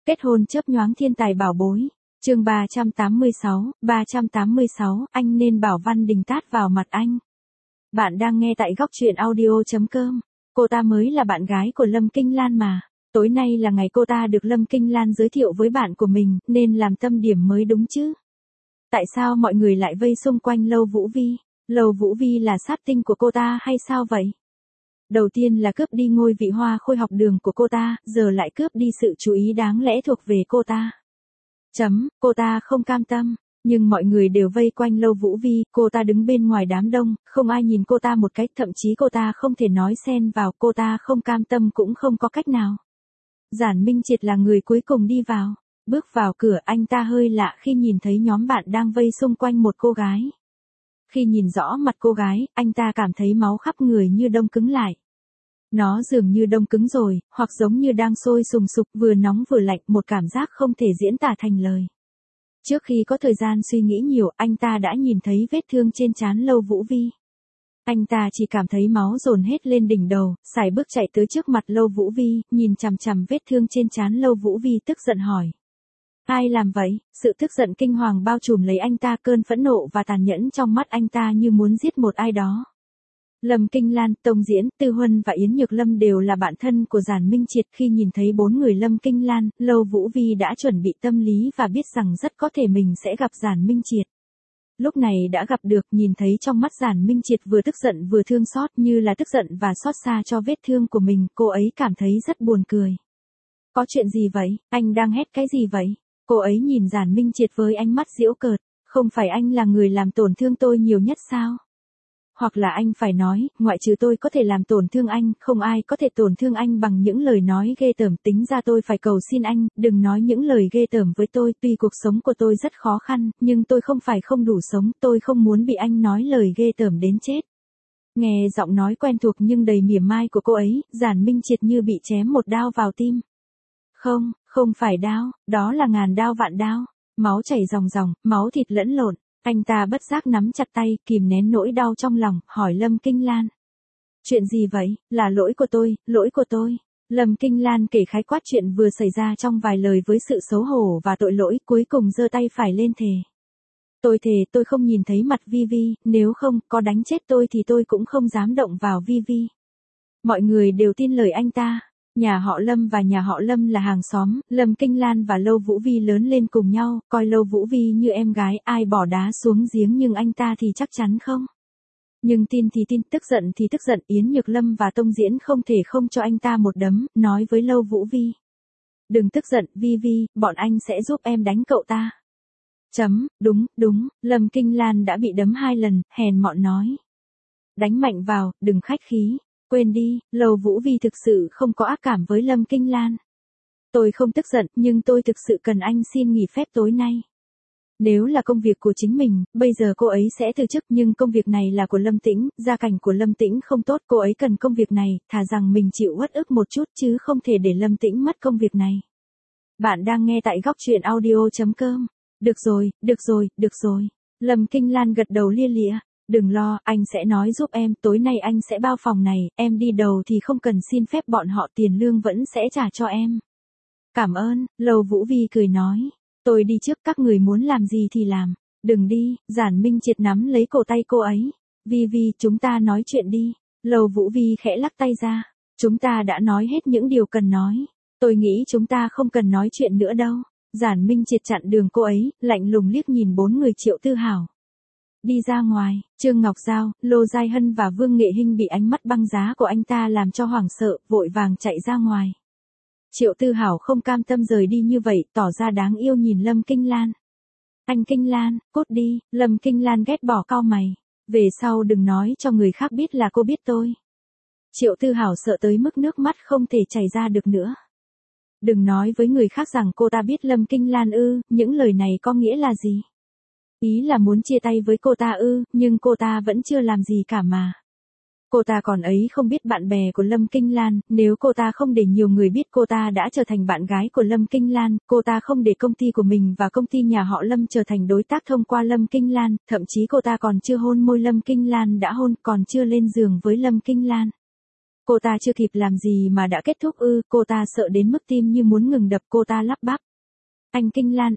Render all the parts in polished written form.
Kết hôn chớp nhoáng thiên tài bảo bối. Chương 386, anh nên bảo Văn Đình tát vào mặt anh. Bạn đang nghe tại góc truyện audio.com. Cô ta mới là bạn gái của Lâm Kinh Lan mà. Tối nay là ngày cô ta được Lâm Kinh Lan giới thiệu với bạn của mình, nên làm tâm điểm mới đúng chứ. Tại sao mọi người lại vây xung quanh Lâu Vũ Vi? Lâu Vũ Vi là sát tinh của cô ta hay sao vậy? Đầu tiên là cướp đi ngôi vị hoa khôi học đường của cô ta, giờ lại cướp đi sự chú ý đáng lẽ thuộc về cô ta. Cô ta không cam tâm, nhưng mọi người đều vây quanh Lâu Vũ Vi, cô ta đứng bên ngoài đám đông, không ai nhìn cô ta một cái, thậm chí cô ta không thể nói xen vào, cô ta không cam tâm cũng không có cách nào. Giản Minh Triệt là người cuối cùng đi vào, bước vào cửa anh ta hơi lạ khi nhìn thấy nhóm bạn đang vây xung quanh một cô gái. Khi nhìn rõ mặt cô gái, anh ta cảm thấy máu khắp người như đông cứng lại. Nó dường như đông cứng rồi, hoặc giống như đang sôi sùng sục, vừa nóng vừa lạnh, một cảm giác không thể diễn tả thành lời. Trước khi có thời gian suy nghĩ nhiều, anh ta đã nhìn thấy vết thương trên trán Lâu Vũ Vi. Anh ta chỉ cảm thấy máu dồn hết lên đỉnh đầu, sải bước chạy tới trước mặt Lâu Vũ Vi, nhìn chằm chằm vết thương trên trán Lâu Vũ Vi tức giận hỏi. Ai làm vậy? Sự tức giận kinh hoàng bao trùm lấy anh ta, cơn phẫn nộ và tàn nhẫn trong mắt anh ta như muốn giết một ai đó. Lâm Kinh Lan, Tông Diễn, Tư Huân và Yến Nhược Lâm đều là bạn thân của Giản Minh Triệt. Khi nhìn thấy bốn người Lâm Kinh Lan, Lâu Vũ Vi đã chuẩn bị tâm lý và biết rằng rất có thể mình sẽ gặp Giản Minh Triệt. Lúc này đã gặp được, nhìn thấy trong mắt Giản Minh Triệt vừa tức giận vừa thương xót, như là tức giận và xót xa cho vết thương của mình, cô ấy cảm thấy rất buồn cười. Có chuyện gì vậy? Anh đang hét cái gì vậy? Cô ấy nhìn Giản Minh Triệt với ánh mắt giễu cợt, không phải anh là người làm tổn thương tôi nhiều nhất sao? Hoặc là anh phải nói, ngoại trừ tôi có thể làm tổn thương anh, không ai có thể tổn thương anh bằng những lời nói ghê tởm, tính ra tôi phải cầu xin anh, đừng nói những lời ghê tởm với tôi, tuy cuộc sống của tôi rất khó khăn, nhưng tôi không phải không đủ sống, tôi không muốn bị anh nói lời ghê tởm đến chết. Nghe giọng nói quen thuộc nhưng đầy mỉa mai của cô ấy, Giản Minh Triệt như bị chém một đao vào tim. Không phải đao, đó là ngàn đao vạn đao, máu chảy ròng ròng, máu thịt lẫn lộn. Anh ta bất giác nắm chặt tay, kìm nén nỗi đau trong lòng, hỏi Lâm Kinh Lan. Chuyện gì vậy? Là lỗi của tôi. Lâm Kinh Lan kể khái quát chuyện vừa xảy ra trong vài lời với sự xấu hổ và tội lỗi, cuối cùng giơ tay phải lên thề. Tôi thề tôi không nhìn thấy mặt Vi Vi, nếu không, có đánh chết tôi thì tôi cũng không dám động vào Vi Vi. Mọi người đều tin lời anh ta. Nhà họ Lâm và nhà họ Lâm là hàng xóm, Lâm Kinh Lan và Lâu Vũ Vi lớn lên cùng nhau, coi Lâu Vũ Vi như em gái, ai bỏ đá xuống giếng nhưng anh ta thì chắc chắn không. Nhưng tin thì tin, tức giận thì tức giận, Yến Nhược Lâm và Tông Diễn không thể không cho anh ta một đấm, nói với Lâu Vũ Vi. Đừng tức giận, Vi Vi, bọn anh sẽ giúp em đánh cậu ta. Đúng, Lâm Kinh Lan đã bị đấm 2 lần, hèn mọn nói. Đánh mạnh vào, đừng khách khí. Quên đi, Lâu Vũ Vi thực sự không có ác cảm với Lâm Kinh Lan. Tôi không tức giận, nhưng tôi thực sự cần anh xin nghỉ phép tối nay. Nếu là công việc của chính mình, bây giờ cô ấy sẽ từ chức, nhưng công việc này là của Lâm Tĩnh, gia cảnh của Lâm Tĩnh không tốt, cô ấy cần công việc này, thà rằng mình chịu uất ức một chút chứ không thể để Lâm Tĩnh mất công việc này. Bạn đang nghe tại góc truyện audio.com. Được rồi. Lâm Kinh Lan gật đầu lia lịa. Đừng lo, anh sẽ nói giúp em, tối nay anh sẽ bao phòng này, em đi đầu thì không cần xin phép bọn họ, tiền lương vẫn sẽ trả cho em. Cảm ơn, Lâu Vũ Vi cười nói. Tôi đi trước, các người muốn làm gì thì làm. Đừng đi, Giản Minh Triệt nắm lấy cổ tay cô ấy. Vi Vi, chúng ta nói chuyện đi. Lâu Vũ Vi khẽ lắc tay ra. Chúng ta đã nói hết những điều cần nói. Tôi nghĩ chúng ta không cần nói chuyện nữa đâu. Giản Minh Triệt chặn đường cô ấy, lạnh lùng liếc nhìn 4 người Triệu Tư Hảo. Đi ra ngoài, Trương Ngọc Giao, Lô Giai Hân và Vương Nghệ Hinh bị ánh mắt băng giá của anh ta làm cho hoảng sợ, vội vàng chạy ra ngoài. Triệu Tư Hảo không cam tâm rời đi như vậy, tỏ ra đáng yêu nhìn Lâm Kinh Lan. Anh Kinh Lan, cút đi, Lâm Kinh Lan ghét bỏ cau mày. Về sau đừng nói cho người khác biết là cô biết tôi. Triệu Tư Hảo sợ tới mức nước mắt không thể chảy ra được nữa. Đừng nói với người khác rằng cô ta biết Lâm Kinh Lan ư, những lời này có nghĩa là gì? Ý là muốn chia tay với cô ta ư, nhưng cô ta vẫn chưa làm gì cả mà. Cô ta còn ấy không biết bạn bè của Lâm Kinh Lan, nếu cô ta không để nhiều người biết cô ta đã trở thành bạn gái của Lâm Kinh Lan, cô ta không để công ty của mình và công ty nhà họ Lâm trở thành đối tác thông qua Lâm Kinh Lan, thậm chí cô ta còn chưa hôn môi Lâm Kinh Lan đã hôn, còn chưa lên giường với Lâm Kinh Lan. Cô ta chưa kịp làm gì mà đã kết thúc ư, cô ta sợ đến mức tim như muốn ngừng đập, cô ta lắp bắp. Anh Kinh Lan,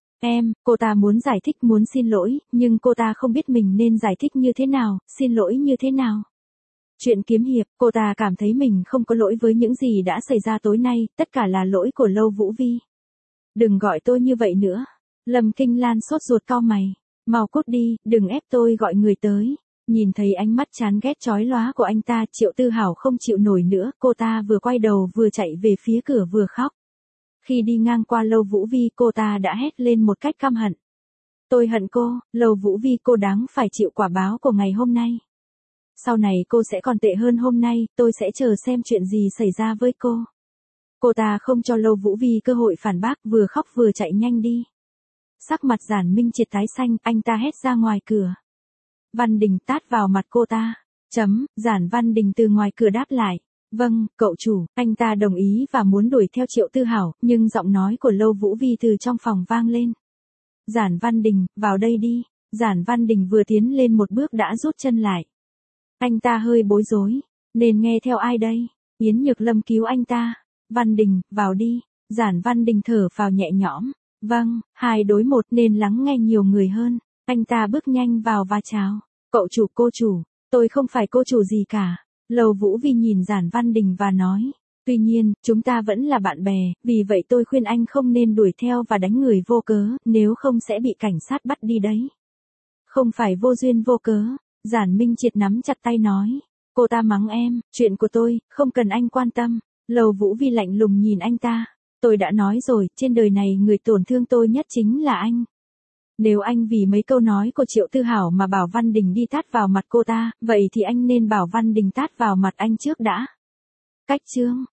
cô ta muốn giải thích, muốn xin lỗi, nhưng cô ta không biết mình nên giải thích như thế nào, xin lỗi như thế nào. Chuyện kiếm hiệp, cô ta cảm thấy mình không có lỗi với những gì đã xảy ra tối nay, tất cả là lỗi của Lâu Vũ Vi. Đừng gọi tôi như vậy nữa. Lâm Kinh Lan sốt ruột cau mày. Mau cút đi, đừng ép tôi gọi người tới. Nhìn thấy ánh mắt chán ghét chói lóa của anh ta, Triệu Tư Hảo không chịu nổi nữa, cô ta vừa quay đầu vừa chạy về phía cửa vừa khóc. Khi đi ngang qua Lâu Vũ Vi, cô ta đã hét lên một cách căm hận. Tôi hận cô, Lâu Vũ Vi, cô đáng phải chịu quả báo của ngày hôm nay. Sau này cô sẽ còn tệ hơn hôm nay, tôi sẽ chờ xem chuyện gì xảy ra với cô. Cô ta không cho Lâu Vũ Vi cơ hội phản bác, vừa khóc vừa chạy nhanh đi. Sắc mặt Giản Minh Triệt tái xanh, anh ta hét ra ngoài cửa. Văn Đình tát vào mặt cô ta. Giản Văn Đình từ ngoài cửa đáp lại. Vâng, cậu chủ, anh ta đồng ý và muốn đuổi theo Triệu Tư Hảo, nhưng giọng nói của Lâu Vũ Vi từ trong phòng vang lên. Giản Văn Đình, vào đây đi. Giản Văn Đình vừa tiến lên một bước đã rút chân lại. Anh ta hơi bối rối. Nên nghe theo ai đây? Yến Nhược Lâm cứu anh ta. Văn Đình, vào đi. Giản Văn Đình thở phào nhẹ nhõm. Vâng, 2 đối 1 nên lắng nghe nhiều người hơn. Anh ta bước nhanh vào và chào. Cậu chủ, cô chủ, tôi không phải cô chủ gì cả. Lâu Vũ Vi nhìn Giản Văn Đình và nói. Tuy nhiên, chúng ta vẫn là bạn bè, vì vậy tôi khuyên anh không nên đuổi theo và đánh người vô cớ, nếu không sẽ bị cảnh sát bắt đi đấy. Không phải vô duyên vô cớ. Giản Minh Triệt nắm chặt tay nói. Cô ta mắng em, chuyện của tôi, không cần anh quan tâm. Lâu Vũ Vi lạnh lùng nhìn anh ta. Tôi đã nói rồi, trên đời này người tổn thương tôi nhất chính là anh. Nếu anh vì mấy câu nói của Triệu Tư Hảo mà bảo Văn Đình đi tát vào mặt cô ta, vậy thì anh nên bảo Văn Đình tát vào mặt anh trước đã. Cách chương